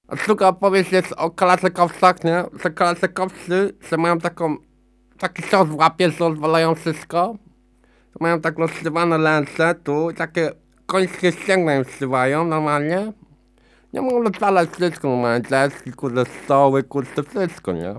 A druga opowieść jest o kalaczykowcach, nie? Że kalaczykowcy, że mają taki cios w łapie, że odwalają wszystko. Mają tak rozsywane ręce tu, takie końskie ścięgna im zsywają normalnie. Nie mogą rozwalać wszystko normalnie, deski, kurde, stoły, kurde, wszystko, nie?